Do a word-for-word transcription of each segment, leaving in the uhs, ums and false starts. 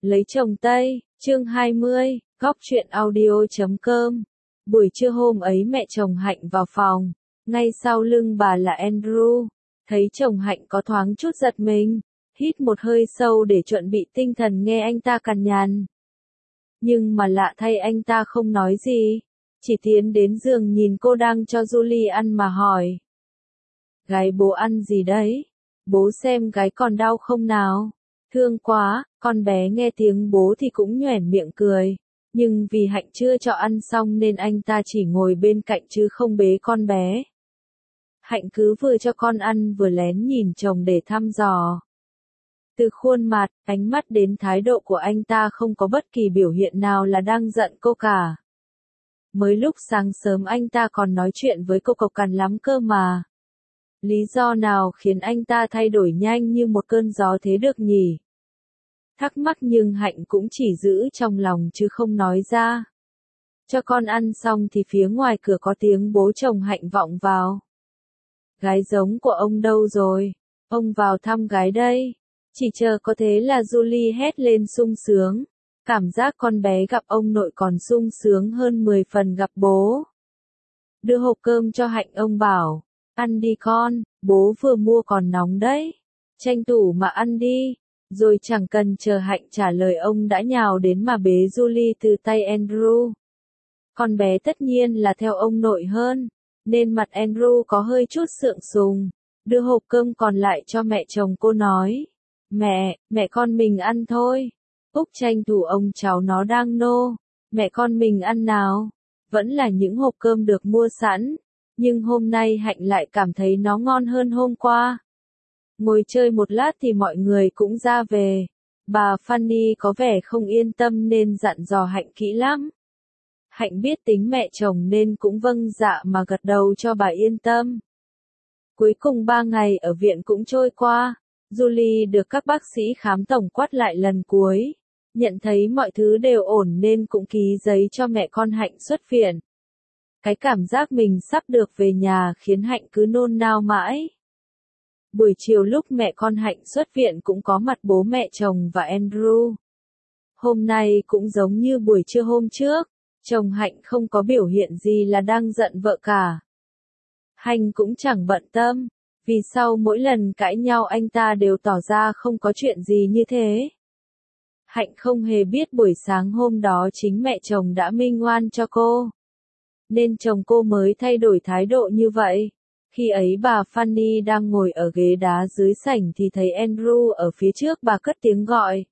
Lấy chồng Tây, chương hai mươi, góc truyện audio chấm com. Buổi trưa hôm ấy mẹ chồng Hạnh vào phòng, ngay sau lưng bà là Andrew. Thấy chồng Hạnh có thoáng chút giật mình, hít một hơi sâu để chuẩn bị tinh thần nghe anh ta cằn nhằn. Nhưng mà lạ thay anh ta không nói gì, chỉ tiến đến giường nhìn cô đang cho Julie ăn mà hỏi. Gái bố ăn gì đấy? Bố xem gái còn đau không nào? Thương quá, con bé nghe tiếng bố thì cũng nhoẻn miệng cười. Nhưng vì Hạnh chưa cho ăn xong nên anh ta chỉ ngồi bên cạnh chứ không bế con bé. Hạnh cứ vừa cho con ăn vừa lén nhìn chồng để thăm dò. Từ khuôn mặt, ánh mắt đến thái độ của anh ta không có bất kỳ biểu hiện nào là đang giận cô cả. Mới lúc sáng sớm anh ta còn nói chuyện với cô cộc cằn lắm cơ mà. Lý do nào khiến anh ta thay đổi nhanh như một cơn gió thế được nhỉ? Thắc mắc nhưng Hạnh cũng chỉ giữ trong lòng chứ không nói ra. Cho con ăn xong thì phía ngoài cửa có tiếng bố chồng Hạnh vọng vào. Gái giống của ông đâu rồi? Ông vào thăm gái đây. Chỉ chờ có thế là Julie hét lên sung sướng. Cảm giác con bé gặp ông nội còn sung sướng hơn mười phần gặp bố. Đưa hộp cơm cho Hạnh, ông bảo. Ăn đi con, bố vừa mua còn nóng đấy. Tranh thủ mà ăn đi. Rồi chẳng cần chờ Hạnh trả lời ông đã nhào đến mà bế Julie từ tay Andrew. Con bé tất nhiên là theo ông nội hơn, nên mặt Andrew có hơi chút sượng sùng. Đưa hộp cơm còn lại cho mẹ chồng cô nói. Mẹ, mẹ con mình ăn thôi. Úc tranh thủ ông cháu nó đang nô. Mẹ con mình ăn nào. Vẫn là những hộp cơm được mua sẵn. Nhưng hôm nay Hạnh lại cảm thấy nó ngon hơn hôm qua. Ngồi chơi một lát thì mọi người cũng ra về. Bà Fanny có vẻ không yên tâm nên dặn dò Hạnh kỹ lắm. Hạnh biết tính mẹ chồng nên cũng vâng dạ mà gật đầu cho bà yên tâm. Cuối cùng ba ngày ở viện cũng trôi qua. Julie được các bác sĩ khám tổng quát lại lần cuối. Nhận thấy mọi thứ đều ổn nên cũng ký giấy cho mẹ con Hạnh xuất viện. Cái cảm giác mình sắp được về nhà khiến Hạnh cứ nôn nao mãi. Buổi chiều lúc mẹ con Hạnh xuất viện cũng có mặt bố mẹ chồng và Andrew. Hôm nay cũng giống như buổi trưa hôm trước, chồng Hạnh không có biểu hiện gì là đang giận vợ cả. Hạnh cũng chẳng bận tâm, vì sau mỗi lần cãi nhau anh ta đều tỏ ra không có chuyện gì như thế. Hạnh không hề biết buổi sáng hôm đó chính mẹ chồng đã minh oan cho cô. Nên chồng cô mới thay đổi thái độ như vậy. Khi ấy bà Fanny đang ngồi ở ghế đá dưới sảnh thì thấy Andrew ở phía trước, bà cất tiếng gọi.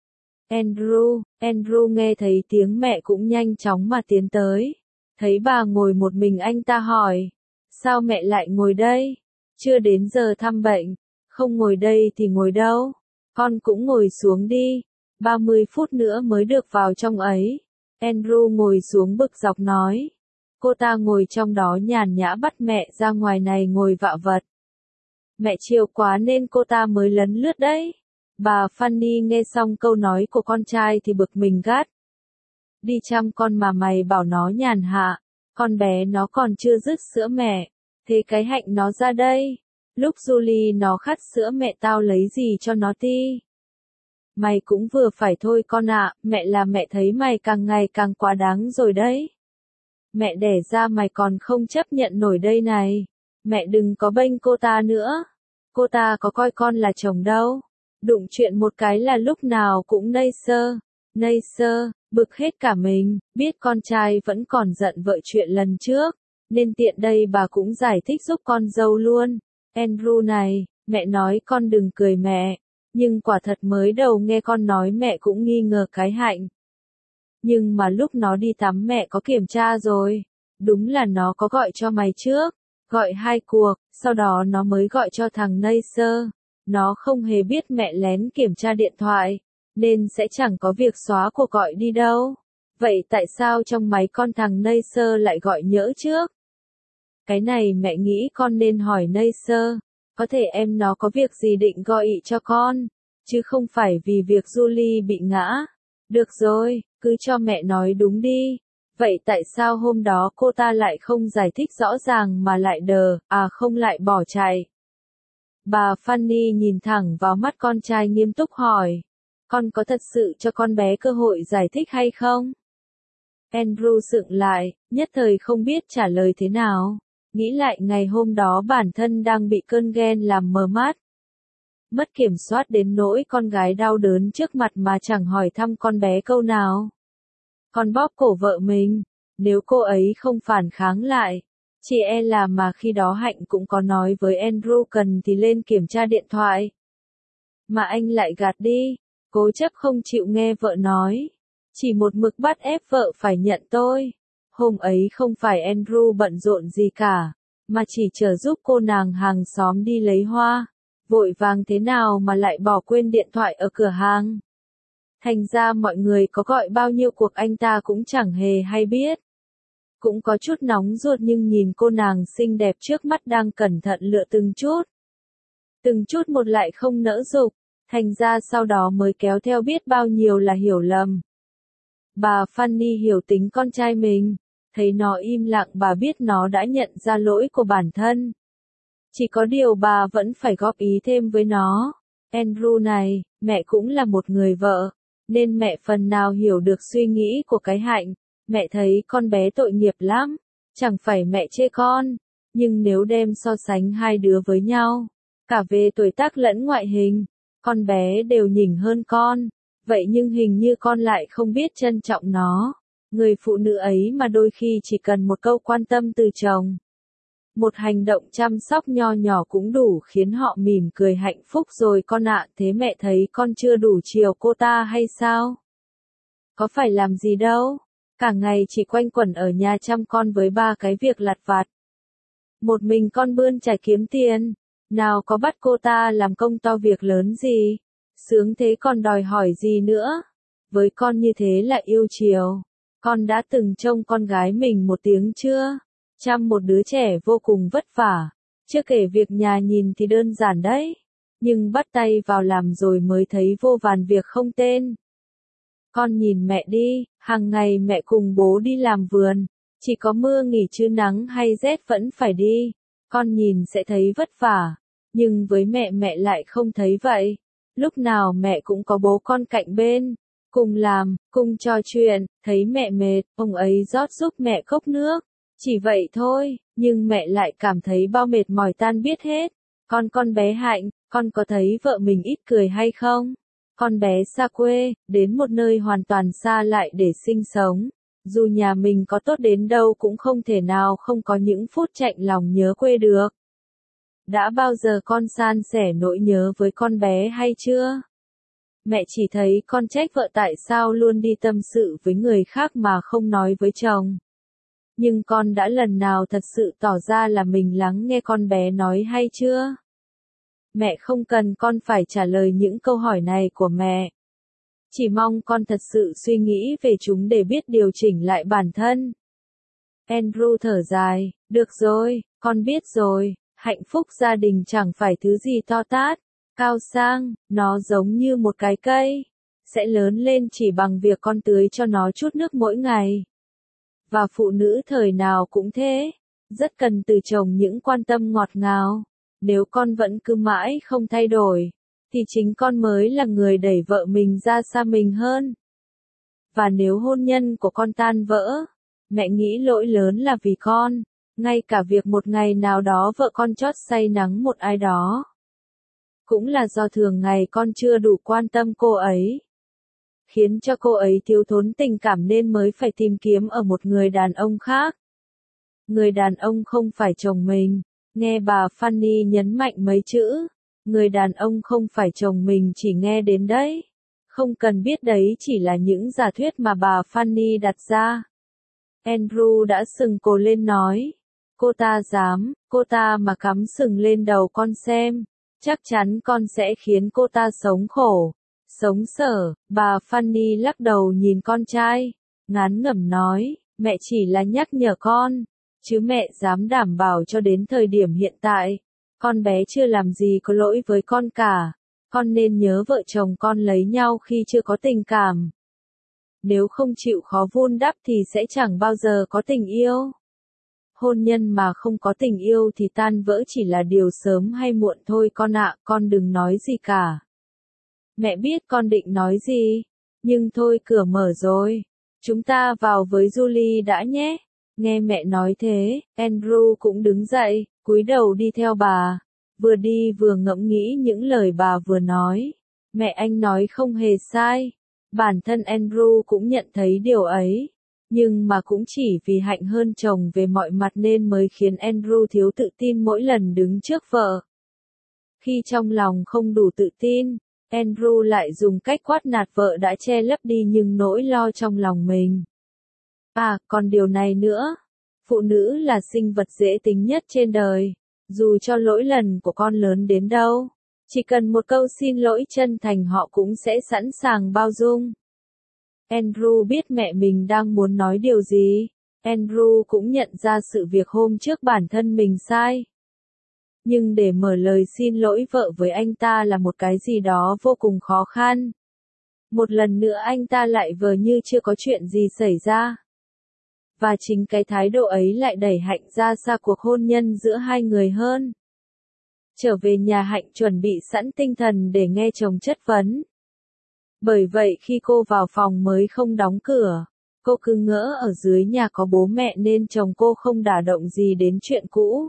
Andrew, Andrew nghe thấy tiếng mẹ cũng nhanh chóng mà tiến tới. Thấy bà ngồi một mình anh ta hỏi. Sao mẹ lại ngồi đây? Chưa đến giờ thăm bệnh. Không ngồi đây thì ngồi đâu? Con cũng ngồi xuống đi. ba mươi phút nữa mới được vào trong ấy. Andrew ngồi xuống bực dọc nói. Cô ta ngồi trong đó nhàn nhã bắt mẹ ra ngoài này ngồi vạ vật. Mẹ chiều quá nên cô ta mới lấn lướt đấy. Bà Fanny nghe xong câu nói của con trai thì bực mình gắt. Đi chăm con mà mày bảo nó nhàn hạ, con bé nó còn chưa dứt sữa mẹ, thế cái Hạnh nó ra đây. Lúc Julie nó khát sữa mẹ tao lấy gì cho nó ti. Mày cũng vừa phải thôi con ạ, mẹ là mẹ thấy mày càng ngày càng quá đáng rồi đấy. Mẹ đẻ ra mày còn không chấp nhận nổi đây này. Mẹ đừng có bênh cô ta nữa. Cô ta có coi con là chồng đâu. Đụng chuyện một cái là lúc nào cũng nây sơ. Nây sơ, bực hết cả mình, biết con trai vẫn còn giận vợ chuyện lần trước. Nên tiện đây bà cũng giải thích giúp con dâu luôn. Andrew này, mẹ nói con đừng cười mẹ. Nhưng quả thật mới đầu nghe con nói mẹ cũng nghi ngờ cái Hạnh. Nhưng mà lúc nó đi tắm mẹ có kiểm tra rồi. Đúng là nó có gọi cho mày trước. Gọi hai cuộc, sau đó nó mới gọi cho thằng Neisser. Nó không hề biết mẹ lén kiểm tra điện thoại. Nên sẽ chẳng có việc xóa cuộc gọi đi đâu. Vậy tại sao trong máy con thằng Neisser lại gọi nhỡ trước? Cái này mẹ nghĩ con nên hỏi Neisser. Có thể em nó có việc gì định gọi ị cho con. Chứ không phải vì việc Julie bị ngã. Được rồi, cứ cho mẹ nói đúng đi. Vậy tại sao hôm đó cô ta lại không giải thích rõ ràng mà lại đờ, à không lại bỏ chạy? Bà Fanny nhìn thẳng vào mắt con trai nghiêm túc hỏi. Con có thật sự cho con bé cơ hội giải thích hay không? Andrew sững lại, nhất thời không biết trả lời thế nào. Nghĩ lại ngày hôm đó bản thân đang bị cơn ghen làm mờ mắt. Mất kiểm soát đến nỗi con gái đau đớn trước mặt mà chẳng hỏi thăm con bé câu nào. Còn bóp cổ vợ mình, nếu cô ấy không phản kháng lại. Chỉ e là mà khi đó Hạnh cũng có nói với Andrew cần thì lên kiểm tra điện thoại. Mà anh lại gạt đi, cố chấp không chịu nghe vợ nói. Chỉ một mực bắt ép vợ phải nhận tôi. Hôm ấy không phải Andrew bận rộn gì cả, mà chỉ chờ giúp cô nàng hàng xóm đi lấy hoa. Vội vàng thế nào mà lại bỏ quên điện thoại ở cửa hàng. Thành ra mọi người có gọi bao nhiêu cuộc anh ta cũng chẳng hề hay biết. Cũng có chút nóng ruột nhưng nhìn cô nàng xinh đẹp trước mắt đang cẩn thận lựa từng chút. Từng chút một lại không nỡ dục, thành ra sau đó mới kéo theo biết bao nhiêu là hiểu lầm. Bà Fanny hiểu tính con trai mình, thấy nó im lặng bà biết nó đã nhận ra lỗi của bản thân. Chỉ có điều bà vẫn phải góp ý thêm với nó. Andrew này, mẹ cũng là một người vợ, nên mẹ phần nào hiểu được suy nghĩ của cái Hạnh. Mẹ thấy con bé tội nghiệp lắm, chẳng phải mẹ chê con, nhưng nếu đem so sánh hai đứa với nhau, cả về tuổi tác lẫn ngoại hình, con bé đều nhỉnh hơn con, vậy nhưng hình như con lại không biết trân trọng nó. Người phụ nữ ấy mà đôi khi chỉ cần một câu quan tâm từ chồng. Một hành động chăm sóc nho nhỏ cũng đủ khiến họ mỉm cười hạnh phúc rồi con ạ. Thế mẹ thấy con chưa đủ chiều cô ta hay sao? Có phải làm gì đâu, cả ngày chỉ quanh quẩn ở nhà chăm con với ba cái việc lặt vặt. Một mình con bươn chải kiếm tiền, nào có bắt cô ta làm công to việc lớn gì. Sướng thế còn đòi hỏi gì nữa. Với con như thế là yêu chiều. Con đã từng trông con gái mình một tiếng chưa? Chăm một đứa trẻ vô cùng vất vả. Chưa kể việc nhà nhìn thì đơn giản đấy. Nhưng bắt tay vào làm rồi mới thấy vô vàn việc không tên. Con nhìn mẹ đi, hàng ngày mẹ cùng bố đi làm vườn. Chỉ có mưa nghỉ chứ nắng hay rét vẫn phải đi. Con nhìn sẽ thấy vất vả. Nhưng với mẹ mẹ lại không thấy vậy. Lúc nào mẹ cũng có bố con cạnh bên. Cùng làm, cùng trò chuyện, thấy mẹ mệt, ông ấy rót giúp mẹ cốc nước. Chỉ vậy thôi, nhưng mẹ lại cảm thấy bao mệt mỏi tan biết hết. Con con bé Hạnh, con có thấy vợ mình ít cười hay không? Con bé xa quê, đến một nơi hoàn toàn xa lại để sinh sống. Dù nhà mình có tốt đến đâu cũng không thể nào không có những phút chạnh lòng nhớ quê được. Đã bao giờ con san sẻ nỗi nhớ với con bé hay chưa? Mẹ chỉ thấy con trách vợ tại sao luôn đi tâm sự với người khác mà không nói với chồng. Nhưng con đã lần nào thật sự tỏ ra là mình lắng nghe con bé nói hay chưa? Mẹ không cần con phải trả lời những câu hỏi này của mẹ. Chỉ mong con thật sự suy nghĩ về chúng để biết điều chỉnh lại bản thân. Andrew thở dài, được rồi, con biết rồi, hạnh phúc gia đình chẳng phải thứ gì to tát, cao sang, nó giống như một cái cây, sẽ lớn lên chỉ bằng việc con tưới cho nó chút nước mỗi ngày. Và phụ nữ thời nào cũng thế, rất cần từ chồng những quan tâm ngọt ngào. Nếu con vẫn cứ mãi không thay đổi, thì chính con mới là người đẩy vợ mình ra xa mình hơn. Và nếu hôn nhân của con tan vỡ, mẹ nghĩ lỗi lớn là vì con, ngay cả việc một ngày nào đó vợ con chót say nắng một ai đó. Cũng là do thường ngày con chưa đủ quan tâm cô ấy. Khiến cho cô ấy thiếu thốn tình cảm nên mới phải tìm kiếm ở một người đàn ông khác. Người đàn ông không phải chồng mình. Nghe bà Fanny nhấn mạnh mấy chữ. Người đàn ông không phải chồng mình chỉ nghe đến đấy. Không cần biết đấy chỉ là những giả thuyết mà bà Fanny đặt ra. Andrew đã sừng cổ lên nói. Cô ta dám, cô ta mà cắm sừng lên đầu con xem. Chắc chắn con sẽ khiến cô ta sống khổ. Sống sở, bà Fanny lắc đầu nhìn con trai. Ngán ngẩm nói, mẹ chỉ là nhắc nhở con. Chứ mẹ dám đảm bảo cho đến thời điểm hiện tại. Con bé chưa làm gì có lỗi với con cả. Con nên nhớ vợ chồng con lấy nhau khi chưa có tình cảm. Nếu không chịu khó vun đắp thì sẽ chẳng bao giờ có tình yêu. Hôn nhân mà không có tình yêu thì tan vỡ chỉ là điều sớm hay muộn thôi con ạ, con đừng nói gì cả. Mẹ biết con định nói gì, nhưng thôi cửa mở rồi. Chúng ta vào với Julie đã nhé. Nghe mẹ nói thế, Andrew cũng đứng dậy, cúi đầu đi theo bà. Vừa đi vừa ngẫm nghĩ những lời bà vừa nói. Mẹ anh nói không hề sai. Bản thân Andrew cũng nhận thấy điều ấy. Nhưng mà cũng chỉ vì Hạnh hơn chồng về mọi mặt nên mới khiến Andrew thiếu tự tin mỗi lần đứng trước vợ. Khi trong lòng không đủ tự tin, Andrew lại dùng cách quát nạt vợ đã che lấp đi những nỗi lo trong lòng mình. À, còn điều này nữa. Phụ nữ là sinh vật dễ tính nhất trên đời. Dù cho lỗi lầm của con lớn đến đâu, chỉ cần một câu xin lỗi chân thành họ cũng sẽ sẵn sàng bao dung. Andrew biết mẹ mình đang muốn nói điều gì. Andrew cũng nhận ra sự việc hôm trước bản thân mình sai. Nhưng để mở lời xin lỗi vợ với anh ta là một cái gì đó vô cùng khó khăn. Một lần nữa anh ta lại vờ như chưa có chuyện gì xảy ra. Và chính cái thái độ ấy lại đẩy Hạnh ra xa cuộc hôn nhân giữa hai người hơn. Trở về nhà Hạnh chuẩn bị sẵn tinh thần để nghe chồng chất vấn. Bởi vậy khi cô vào phòng mới không đóng cửa, cô cứ ngỡ ở dưới nhà có bố mẹ nên chồng cô không đả động gì đến chuyện cũ.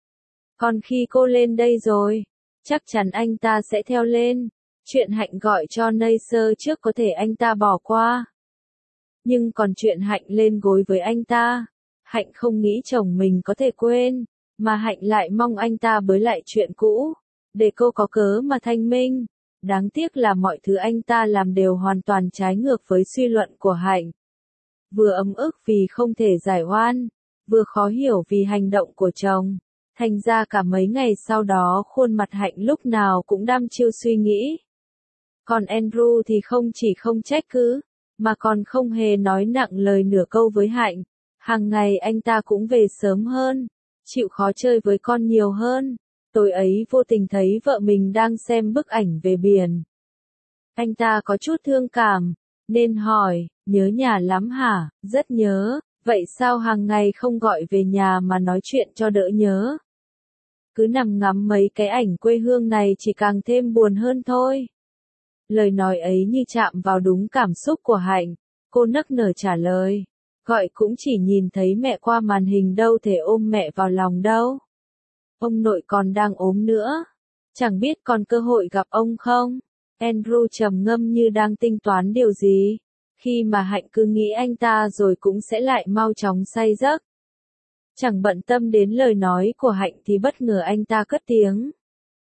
Còn khi cô lên đây rồi, chắc chắn anh ta sẽ theo lên. Chuyện Hạnh gọi cho Neisser trước có thể anh ta bỏ qua. Nhưng còn chuyện Hạnh lên gối với anh ta, Hạnh không nghĩ chồng mình có thể quên, mà Hạnh lại mong anh ta bới lại chuyện cũ, để cô có cớ mà thanh minh. Đáng tiếc là mọi thứ anh ta làm đều hoàn toàn trái ngược với suy luận của Hạnh. Vừa ấm ức vì không thể giải oan, vừa khó hiểu vì hành động của chồng. Thành ra cả mấy ngày sau đó khuôn mặt Hạnh lúc nào cũng đăm chiêu suy nghĩ. Còn Andrew thì không chỉ không trách cứ, mà còn không hề nói nặng lời nửa câu với Hạnh. Hàng ngày anh ta cũng về sớm hơn, chịu khó chơi với con nhiều hơn. Tối ấy vô tình thấy vợ mình đang xem bức ảnh về biển. Anh ta có chút thương cảm, nên hỏi, nhớ nhà lắm hả? Rất nhớ, vậy sao hàng ngày không gọi về nhà mà nói chuyện cho đỡ nhớ? Cứ nằm ngắm mấy cái ảnh quê hương này chỉ càng thêm buồn hơn thôi. Lời nói ấy như chạm vào đúng cảm xúc của Hạnh, cô nức nở trả lời. Gọi cũng chỉ nhìn thấy mẹ qua màn hình đâu thể ôm mẹ vào lòng đâu. Ông nội còn đang ốm nữa. Chẳng biết còn cơ hội gặp ông không? Andrew trầm ngâm như đang tính toán điều gì. Khi mà Hạnh cứ nghĩ anh ta rồi cũng sẽ lại mau chóng say giấc. Chẳng bận tâm đến lời nói của Hạnh thì bất ngờ anh ta cất tiếng.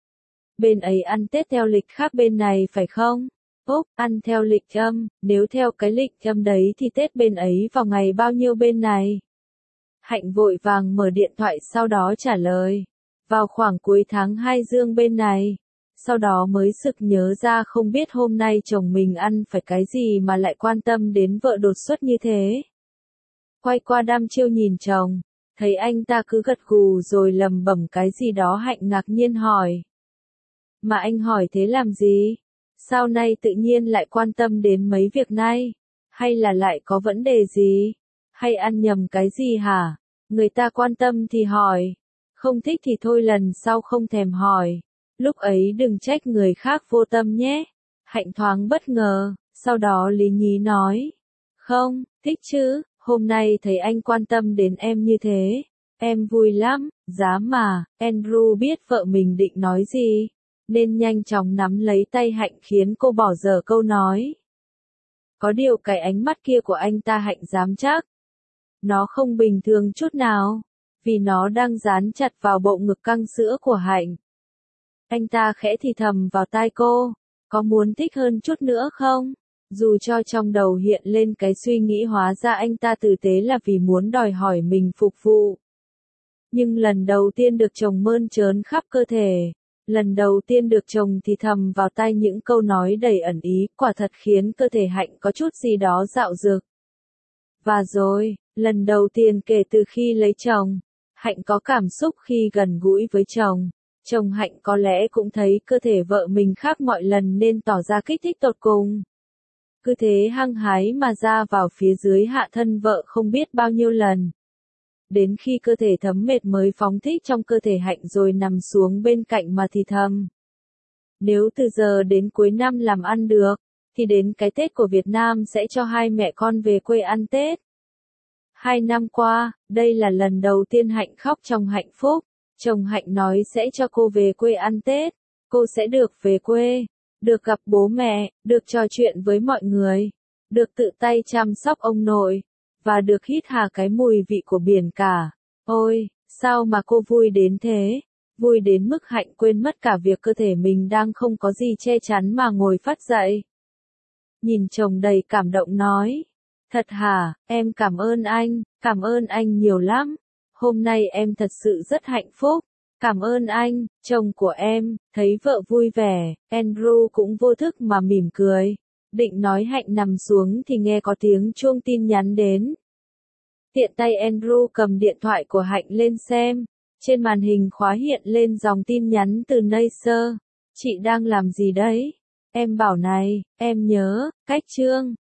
Bên ấy ăn Tết theo lịch khác bên này phải không? Úc, ăn theo lịch âm, nếu theo cái lịch âm đấy thì Tết bên ấy vào ngày bao nhiêu bên này? Hạnh vội vàng mở điện thoại sau đó trả lời. Vào khoảng cuối tháng hai dương bên này. Sau đó mới sực nhớ ra không biết hôm nay chồng mình ăn phải cái gì mà lại quan tâm đến vợ đột xuất như thế. Quay qua đăm chiêu nhìn chồng, thấy anh ta cứ gật gù rồi lầm bẩm cái gì đó. Hạnh ngạc nhiên hỏi. Mà anh hỏi thế làm gì? Sao nay tự nhiên lại quan tâm đến mấy việc này? Hay là lại có vấn đề gì? Hay ăn nhầm cái gì hả? Người ta quan tâm thì hỏi. Không thích thì thôi lần sau không thèm hỏi. Lúc ấy đừng trách người khác vô tâm nhé. Hạnh thoáng bất ngờ, sau đó lý nhí nói. Không, thích chứ, hôm nay thấy anh quan tâm đến em như thế. Em vui lắm, dám mà. Andrew biết vợ mình định nói gì, nên nhanh chóng nắm lấy tay Hạnh khiến cô bỏ dở câu nói. Có điều cái ánh mắt kia của anh ta Hạnh dám chắc. Nó không bình thường chút nào, vì nó đang dán chặt vào bộ ngực căng sữa của Hạnh. Anh ta khẽ thì thầm vào tai cô, có muốn thích hơn chút nữa không? Dù cho trong đầu hiện lên cái suy nghĩ hóa ra anh ta tử tế là vì muốn đòi hỏi mình phục vụ. Nhưng lần đầu tiên được chồng mơn trớn khắp cơ thể, lần đầu tiên được chồng thì thầm vào tai những câu nói đầy ẩn ý, quả thật khiến cơ thể Hạnh có chút gì đó dạo dực. Và rồi, lần đầu tiên kể từ khi lấy chồng, Hạnh có cảm xúc khi gần gũi với chồng. Chồng Hạnh có lẽ cũng thấy cơ thể vợ mình khác mọi lần nên tỏ ra kích thích tột cùng. Cứ thế hăng hái mà ra vào phía dưới hạ thân vợ không biết bao nhiêu lần. Đến khi cơ thể thấm mệt mới phóng thích trong cơ thể Hạnh rồi nằm xuống bên cạnh mà thì thầm. Nếu từ giờ đến cuối năm làm ăn được, thì đến cái Tết của Việt Nam sẽ cho hai mẹ con về quê ăn Tết. Hai năm qua, đây là lần đầu tiên Hạnh khóc trong hạnh phúc. Chồng Hạnh nói sẽ cho cô về quê ăn Tết. Cô sẽ được về quê, được gặp bố mẹ, được trò chuyện với mọi người, được tự tay chăm sóc ông nội, và được hít hà cái mùi vị của biển cả. Ôi, sao mà cô vui đến thế? Vui đến mức Hạnh quên mất cả việc cơ thể mình đang không có gì che chắn mà ngồi phắt dậy. Nhìn chồng đầy cảm động nói. Thật hả, em cảm ơn anh, cảm ơn anh nhiều lắm. Hôm nay em thật sự rất hạnh phúc. Cảm ơn anh, chồng của em. Thấy vợ vui vẻ, Andrew cũng vô thức mà mỉm cười. Định nói Hạnh nằm xuống thì nghe có tiếng chuông tin nhắn đến. Tiện tay Andrew cầm điện thoại của Hạnh lên xem. Trên màn hình khóa hiện lên dòng tin nhắn từ Nasser. Chị đang làm gì đấy? Em bảo này, em nhớ, cách chương.